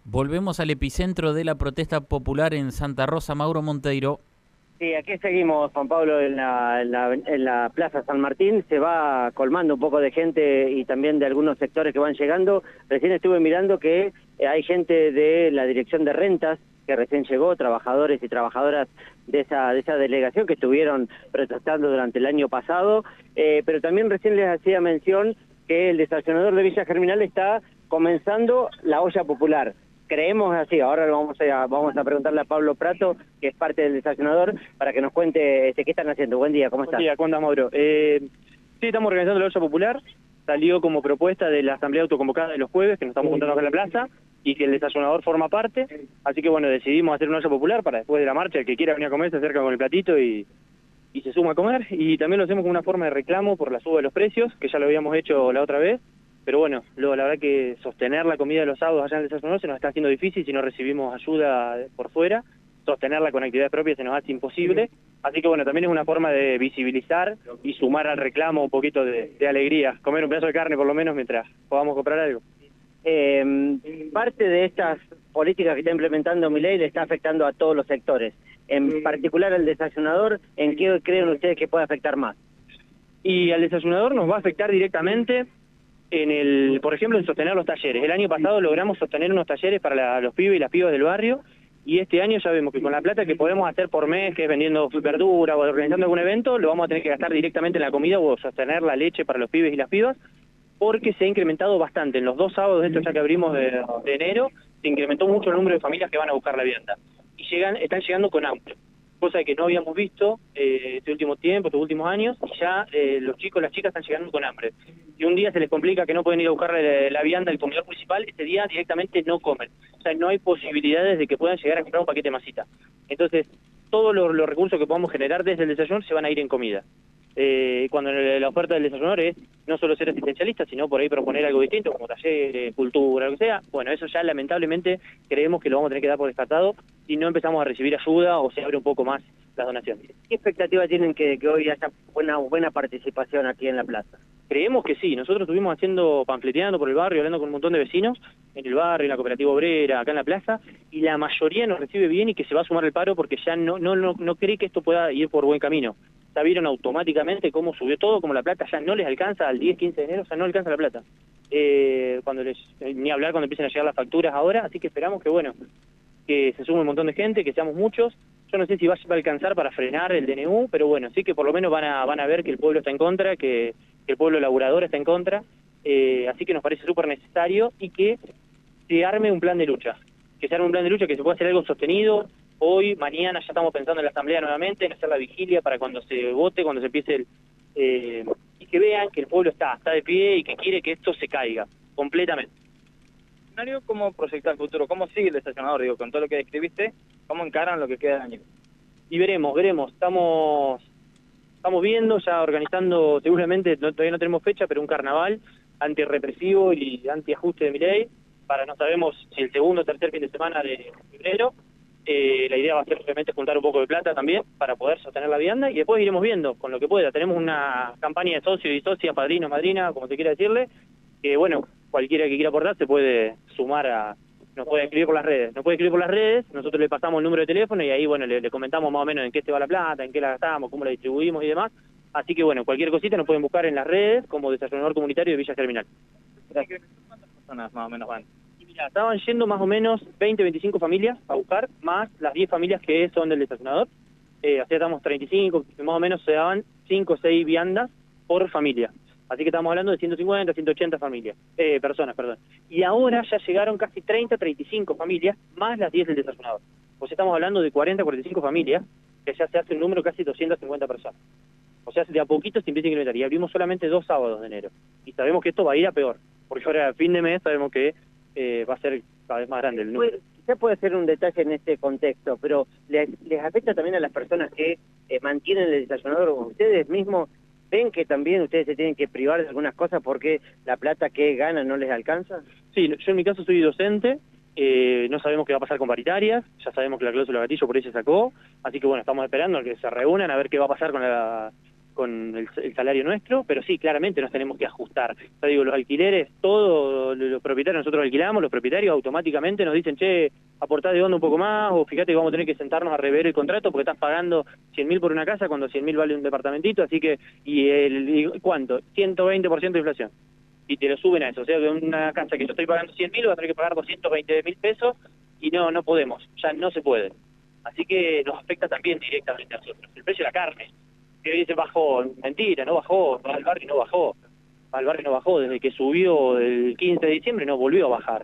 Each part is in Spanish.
Volvemos al epicentro de la protesta popular en Santa Rosa. Mauro Monteiro. Sí, aquí seguimos, Juan Pablo, en la Plaza San Martín. Se va colmando un poco de gente y también de algunos sectores que van llegando. Recién estuve mirando que hay gente de la Dirección de Rentas que recién llegó, trabajadores y trabajadoras de esa delegación que estuvieron protestando durante el año pasado, pero también recién les hacía mención que el desayunador de Villa Germinal está comenzando la olla popular. Creemos así. Ahora vamos a preguntarle a Pablo Prato, que es parte del desayunador, para que nos cuente qué están haciendo. Buen día, ¿cómo estás? Buen día, ¿cómo andás, Mauro? Sí, estamos organizando la olla popular. Salió como propuesta de la asamblea autoconvocada de los jueves, que nos estamos juntando acá en la plaza, y que el desayunador forma parte. Así que bueno, decidimos hacer una olla popular para después de la marcha, el que quiera venir a comer se acerca con el platito y se suma a comer. Y también lo hacemos como una forma de reclamo por la suba de los precios, que ya lo habíamos hecho la otra vez. Pero bueno, luego la verdad que sostener la comida de los sábados allá en el desayunador se nos está haciendo difícil si no recibimos ayuda por fuera. Sostenerla con actividades propias se nos hace imposible. Así que bueno, también es una forma de visibilizar y sumar al reclamo un poquito de alegría. Comer un pedazo de carne por lo menos mientras podamos comprar algo. Parte de estas políticas que está implementando Milei le está afectando a todos los sectores. En particular al desayunador, ¿en qué creen ustedes que puede afectar más? Y al desayunador nos va a afectar directamente por ejemplo, en sostener los talleres. El año pasado logramos sostener unos talleres para los pibes y las pibas del barrio, y este año ya vemos que con la plata que podemos hacer por mes, que es vendiendo verdura o organizando algún evento, lo vamos a tener que gastar directamente en la comida o sostener la leche para los pibes y las pibas, porque se ha incrementado bastante. En los 2 sábados estos ya que abrimos de enero, se incrementó mucho el número de familias que van a buscar la vivienda. Y están llegando con hambre, cosa que no habíamos visto este último tiempo, estos últimos años, y ya los chicos, las chicas están llegando con hambre. Si un día se les complica que no pueden ir a buscar la vianda al comedor municipal, ese día directamente no comen. O sea, no hay posibilidades de que puedan llegar a comprar un paquete de masita. Entonces, todos los recursos que podamos generar desde el desayuno se van a ir en comida. Cuando la oferta del desayunador es no solo ser asistencialista, sino por ahí proponer algo distinto, como talleres, cultura, lo que sea, bueno, eso ya lamentablemente creemos que lo vamos a tener que dar por descartado si no empezamos a recibir ayuda o se abre un poco más las donaciones. ¿Qué expectativa tienen que hoy haya buena participación aquí en la plaza? Creemos que sí. Nosotros estuvimos panfleteando por el barrio, hablando con un montón de vecinos en el barrio, en la cooperativa obrera, acá en la plaza, y la mayoría nos recibe bien y que se va a sumar al paro porque ya no cree que esto pueda ir por buen camino. Ya vieron automáticamente cómo subió todo, como la plata ya no les alcanza al 10, 15 de enero, o sea, no alcanza la plata. Ni hablar cuando empiecen a llegar las facturas ahora, así que esperamos que se sume un montón de gente, que seamos muchos. Yo no sé si va a alcanzar para frenar el DNU, pero bueno, sí que por lo menos van a ver que el pueblo está en contra, que el pueblo laburador está en contra, así que nos parece súper necesario y que se arme un plan de lucha, que se pueda hacer algo sostenido. Hoy, mañana ya estamos pensando en la asamblea nuevamente, en hacer la vigilia para cuando se vote, cuando se empiece y que vean que el pueblo está de pie y que quiere que esto se caiga completamente. ¿Cómo proyecta el futuro? ¿Cómo sigue el desayunador? Digo, con todo lo que describiste, ¿cómo encaran lo que queda de año? Y veremos. Estamos viendo, ya organizando, seguramente todavía no tenemos fecha, pero un carnaval antirrepresivo y antiajuste de Milei, no sabemos si el segundo o tercer fin de semana de febrero. La idea va a ser obviamente juntar un poco de plata también para poder sostener la vianda y después iremos viendo con lo que pueda. Tenemos una campaña de socios y socias, padrinos, madrina, como se quiera decirle, que bueno, cualquiera que quiera aportar se puede sumar nos puede escribir por las redes, nosotros le pasamos el número de teléfono y ahí bueno le comentamos más o menos en qué se va la plata, en qué la gastamos, cómo la distribuimos y demás. Así que bueno, cualquier cosita nos pueden buscar en las redes como desayunador comunitario de Villa Germinal. ¿Cuántas personas más o menos van? Mira, estaban yendo más o menos 20, 25 familias a buscar, más las 10 familias que son del desayunador. Así estamos 35, más o menos se daban 5 o 6 viandas por familia. Así que estamos hablando de 150, 180 personas. Y ahora ya llegaron casi 30, 35 familias, más las 10 del desayunador. O sea, estamos hablando de 40, 45 familias, que ya se hace un número casi 250 personas. O sea, de a poquito se empieza a incrementar. Y abrimos solamente 2 sábados de enero. Y sabemos que esto va a ir a peor, porque ahora a fin de mes sabemos que va a ser cada vez más grande el número. Quizá puede ser un detalle en este contexto, pero ¿les afecta también a las personas que mantienen el desayunador? ¿Ustedes mismos ven que también ustedes se tienen que privar de algunas cosas porque la plata que ganan no les alcanza? Sí, yo en mi caso soy docente, no sabemos qué va a pasar con paritarias, ya sabemos que la cláusula gatillo por ahí se sacó, así que bueno, estamos esperando a que se reúnan a ver qué va a pasar con con el salario nuestro, pero sí, claramente nos tenemos que ajustar. Ya digo, los alquileres, todos los propietarios, nosotros alquilamos, los propietarios automáticamente nos dicen, che, aportá de onda un poco más, o fíjate que vamos a tener que sentarnos a rever el contrato porque estás pagando 100.000 por una casa cuando 100.000 vale un departamentito, así que, ¿y cuánto? 120% de inflación. Y te lo suben a eso, o sea, de una casa que yo estoy pagando 100.000, voy a tener que pagar 220.000 pesos, y no podemos, ya no se puede. Así que nos afecta también directamente a nosotros. El precio de la carne, que dice bajó, mentira, no bajó, al barrio no bajó. Al barrio no bajó, desde que subió el 15 de diciembre no volvió a bajar.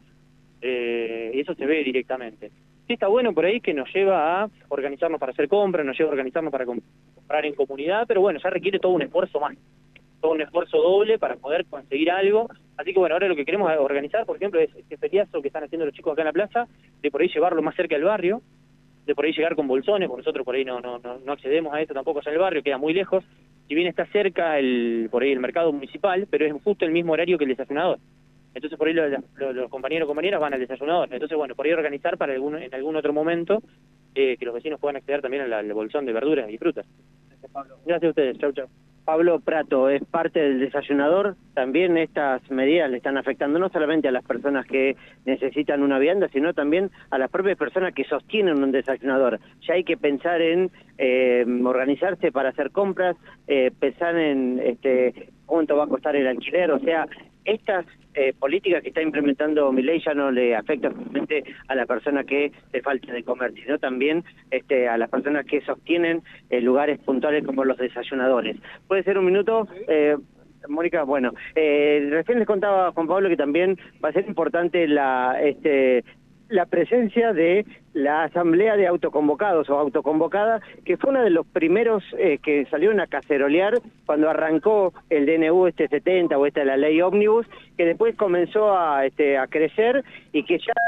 Y eso se ve directamente. Sí está bueno por ahí que nos lleva a organizarnos para hacer compras, nos lleva a organizarnos para comprar en comunidad, pero bueno, ya requiere todo un esfuerzo más, todo un esfuerzo doble para poder conseguir algo. Así que bueno, ahora lo que queremos organizar, por ejemplo, es este feriazo que están haciendo los chicos acá en la plaza, de por ahí llevarlo más cerca del barrio, de por ahí llegar con bolsones, porque nosotros por ahí no accedemos a esto tampoco allá en el barrio, queda muy lejos, si bien está cerca por ahí el mercado municipal, pero es justo el mismo horario que el desayunador. Entonces por ahí los compañeros o compañeras van al desayunador. Entonces bueno, por ahí organizar para en algún otro momento que los vecinos puedan acceder también al bolsón de verduras y frutas. Gracias, Pablo. Gracias a ustedes, chau. Pablo Prato es parte del desayunador. También estas medidas le están afectando no solamente a las personas que necesitan una vianda, sino también a las propias personas que sostienen un desayunador. Ya hay que pensar en organizarse para hacer compras, pensar en cuánto va a costar el alquiler. O sea, estas políticas que está implementando Milei ya no le afectan solamente a la persona que le falta de comer, sino también a las personas que sostienen lugares puntuales como los desayunadores. ¿Puede ser un minuto? Mónica, bueno, recién les contaba Juan Pablo que también va a ser importante la presencia de la asamblea de autoconvocados o autoconvocada, que fue uno de los primeros que salieron a cacerolear cuando arrancó el DNU 70 o la ley ómnibus, que después comenzó a crecer y que ya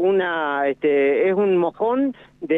es un mojón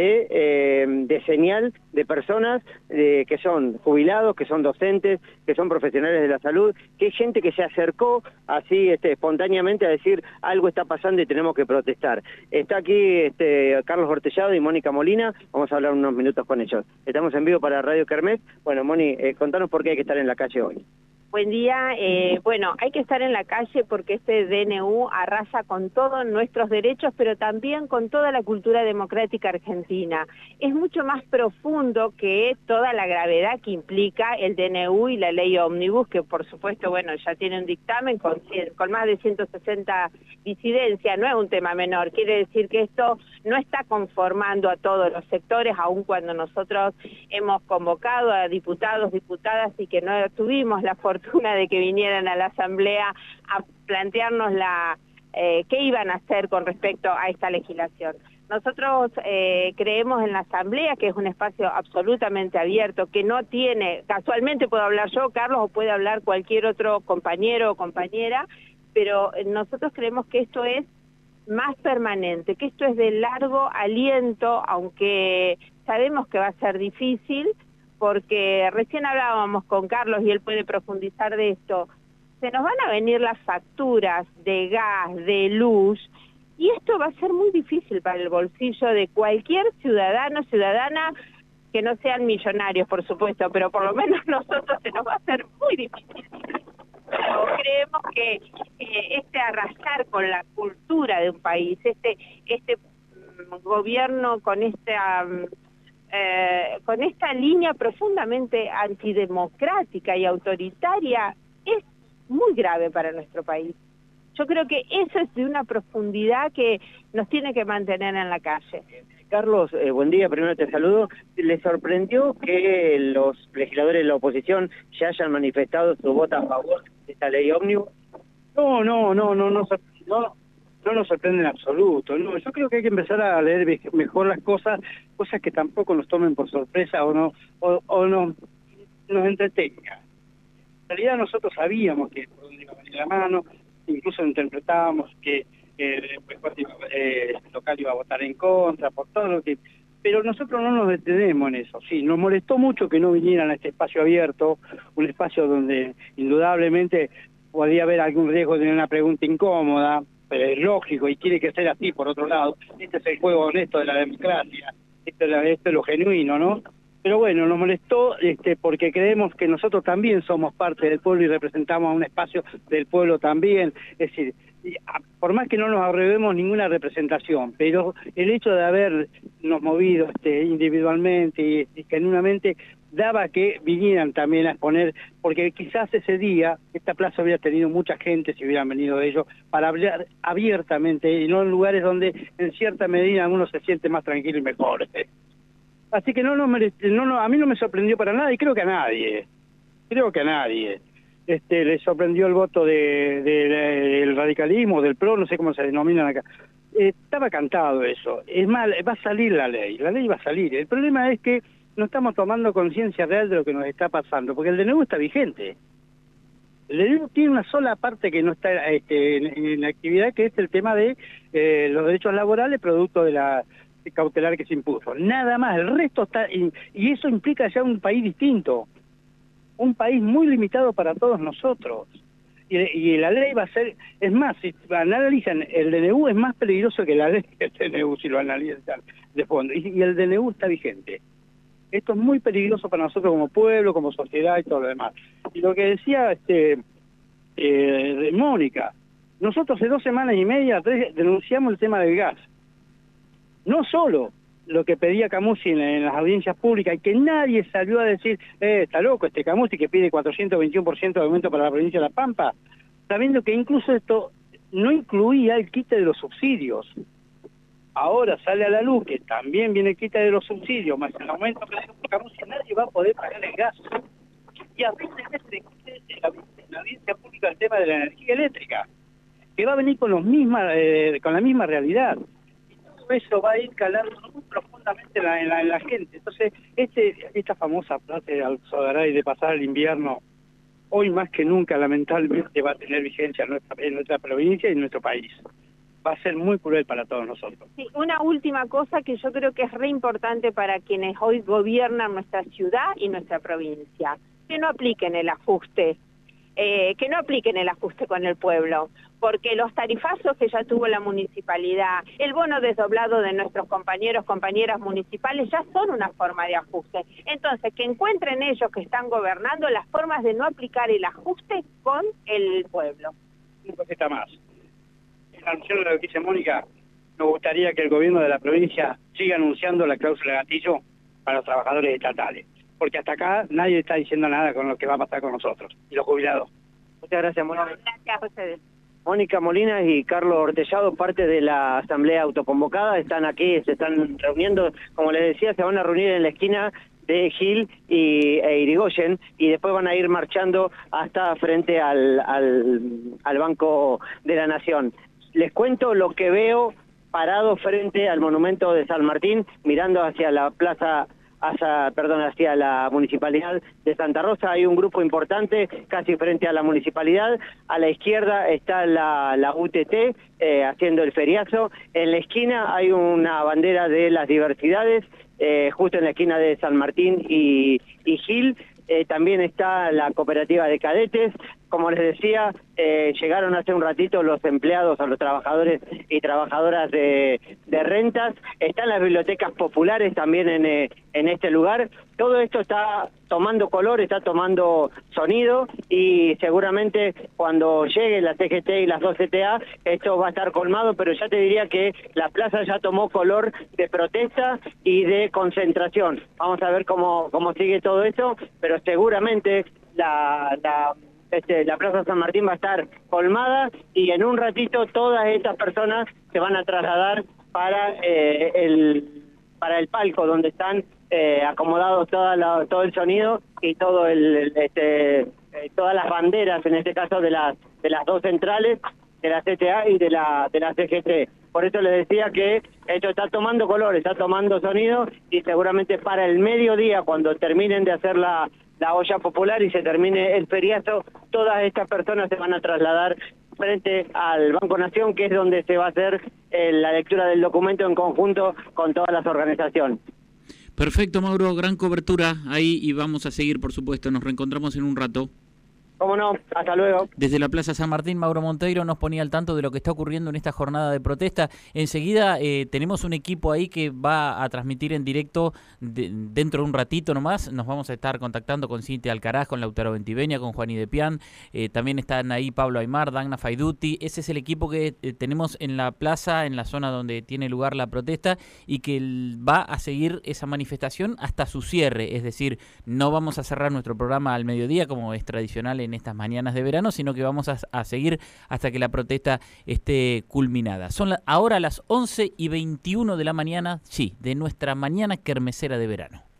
de señal de personas que son jubilados, que son docentes, que son profesionales de la salud, que hay gente que se acercó así espontáneamente a decir algo está pasando y tenemos que protestar. Está aquí Carlos Hortellado y Mónica Molina, vamos a hablar unos minutos con ellos. Estamos en vivo para Radio Kermés. Bueno, Moni, contanos por qué hay que estar en la calle hoy. Buen día. Bueno, hay que estar en la calle porque este DNU arrasa con todos nuestros derechos, pero también con toda la cultura democrática argentina. Es mucho más profundo que toda la gravedad que implica el DNU y la ley ómnibus, que por supuesto, bueno, ya tiene un dictamen con más de 160 disidencias, no es un tema menor. Quiere decir que esto no está conformando a todos los sectores, aun cuando nosotros hemos convocado a diputados, diputadas y que no tuvimos la fortuna de que vinieran a la asamblea a plantearnos qué iban a hacer con respecto a esta legislación. Nosotros creemos en la asamblea, que es un espacio absolutamente abierto, que no tiene, casualmente puedo hablar yo, Carlos, o puede hablar cualquier otro compañero o compañera, pero nosotros creemos que esto es más permanente, que esto es de largo aliento, aunque sabemos que va a ser difícil, porque recién hablábamos con Carlos y él puede profundizar de esto. Se nos van a venir las facturas de gas, de luz, y esto va a ser muy difícil para el bolsillo de cualquier ciudadano, ciudadana, que no sean millonarios, por supuesto, pero por lo menos nosotros se nos va a hacer muy difícil. Pero creemos que arrasar con la cultura de un país, este gobierno con esta línea profundamente antidemocrática y autoritaria es muy grave para nuestro país. Yo creo que eso es de una profundidad que nos tiene que mantener en la calle. Carlos, buen día, primero te saludo. ¿Le sorprendió que los legisladores de la oposición ya hayan manifestado su voto a favor de esta ley ómnibus? No nos sorprende en absoluto. No, yo creo que hay que empezar a leer mejor las cosas que tampoco nos tomen por sorpresa o nos entretengan. En realidad nosotros sabíamos que por dónde iba a venir la mano, incluso interpretábamos que el local iba a votar en contra, por todo lo que... Pero nosotros no nos detenemos en eso. Sí, nos molestó mucho que no vinieran a este espacio abierto, un espacio donde indudablemente podía haber algún riesgo de una pregunta incómoda, pero es lógico y tiene que ser así. Por otro lado, este es el juego honesto de la democracia, esto es lo genuino, ¿no? Pero bueno, nos molestó porque creemos que nosotros también somos parte del pueblo y representamos a un espacio del pueblo también. Es decir, por más que no nos arreglemos ninguna representación, pero el hecho de habernos movido individualmente y genuinamente daba que vinieran también a exponer, porque quizás ese día esta plaza hubiera tenido mucha gente si hubieran venido ellos para hablar abiertamente y no en lugares donde en cierta medida uno se siente más tranquilo y mejor. Así que a mí no me sorprendió para nada y creo que a nadie. Le sorprendió el voto del radicalismo, del PRO, no sé cómo se denominan acá. Estaba cantado eso. Es más, va a salir la ley va a salir. El problema es que no estamos tomando conciencia real de lo que nos está pasando, porque el DNU está vigente. El DNU tiene una sola parte que no está en actividad, que es el tema de los derechos laborales producto de la cautelar que se impuso. Nada más, el resto está... Y eso implica ya un país distinto. Un país muy limitado para todos nosotros. Y la ley va a ser... Es más, si analizan, el DNU es más peligroso que la ley del DNU, si lo analizan de fondo. Y el DNU está vigente. Esto es muy peligroso para nosotros como pueblo, como sociedad y todo lo demás. Y lo que decía Mónica, nosotros hace 2 semanas y media, 3, denunciamos el tema del gas. No solo lo que pedía Camusi en las audiencias públicas, y que nadie salió a decir, está loco Camusi que pide 421% de aumento para la provincia de La Pampa, sabiendo que incluso esto no incluía el quite de los subsidios. Ahora sale a la luz que también viene el quite de los subsidios, más el aumento que dijo Camusi, nadie va a poder pagar el gas. Y a veces en la audiencia pública el tema de la energía eléctrica, que va a venir con la misma realidad. Eso va a ir calando muy profundamente en la gente. Entonces, esta famosa frase de Alzogaray de pasar el invierno, hoy más que nunca, lamentablemente, va a tener vigencia en nuestra provincia y en nuestro país. Va a ser muy cruel para todos nosotros. Sí, una última cosa que yo creo que es re importante para quienes hoy gobiernan nuestra ciudad y nuestra provincia, que no apliquen el ajuste. Que no apliquen el ajuste con el pueblo, porque los tarifazos que ya tuvo la municipalidad, el bono desdoblado de nuestros compañeras municipales ya son una forma de ajuste. Entonces, que encuentren ellos que están gobernando las formas de no aplicar el ajuste con el pueblo. Una cosita más. En alusión a lo que dice Mónica, nos gustaría que el gobierno de la provincia siga anunciando la cláusula gatillo para los trabajadores estatales. Porque hasta acá nadie está diciendo nada con lo que va a pasar con nosotros y los jubilados. Muchas gracias, Mónica. Gracias a ustedes. Mónica Molina y Carlos Ortellado, parte de la asamblea autoconvocada, están aquí, se están reuniendo, como les decía, se van a reunir en la esquina de Gil e Irigoyen y después van a ir marchando hasta frente al Banco de la Nación. Les cuento lo que veo parado frente al monumento de San Martín, mirando hacia la plaza, hacia la Municipalidad de Santa Rosa. Hay un grupo importante casi frente a la Municipalidad. A la izquierda está la UTT haciendo el feriazo. En la esquina hay una bandera de las diversidades, justo en la esquina de San Martín y Gil. También está la cooperativa de cadetes. Como les decía, llegaron hace un ratito los empleados, a los trabajadores y trabajadoras de rentas. Están las bibliotecas populares también en este lugar. Todo esto está tomando color, está tomando sonido y seguramente cuando llegue la CGT y las 2 CTA esto va a estar colmado, pero ya te diría que la plaza ya tomó color de protesta y de concentración. Vamos a ver cómo sigue todo eso, pero seguramente la Plaza San Martín va a estar colmada y en un ratito todas estas personas se van a trasladar para el palco donde están acomodados todo el sonido y todo todas las banderas, en este caso de las 2 centrales, de la CTA y de la CGT. Por eso les decía que esto está tomando color, está tomando sonido y seguramente para el mediodía, cuando terminen de hacer la olla popular y se termine el feriazo, todas estas personas se van a trasladar frente al Banco Nación, que es donde se va a hacer la lectura del documento en conjunto con todas las organizaciones. Perfecto, Mauro, gran cobertura ahí y vamos a seguir, por supuesto. Nos reencontramos en un rato. Cómo no, hasta luego. Desde la Plaza San Martín, Mauro Monteiro nos ponía al tanto de lo que está ocurriendo en esta jornada de protesta. Enseguida tenemos un equipo ahí que va a transmitir en directo dentro de un ratito nomás. Nos vamos a estar contactando con Cintia Alcaraz, con Lautaro Ventiveña, con Juani Depián. También están ahí Pablo Aymar, Dagna Faiduti. Ese es el equipo que tenemos en la plaza, en la zona donde tiene lugar la protesta y que va a seguir esa manifestación hasta su cierre. Es decir, no vamos a cerrar nuestro programa al mediodía como es tradicional en estas mañanas de verano, sino que vamos a seguir hasta que la protesta esté culminada. Son ahora las 11:21 de la mañana, sí, de nuestra mañana kermesera de verano.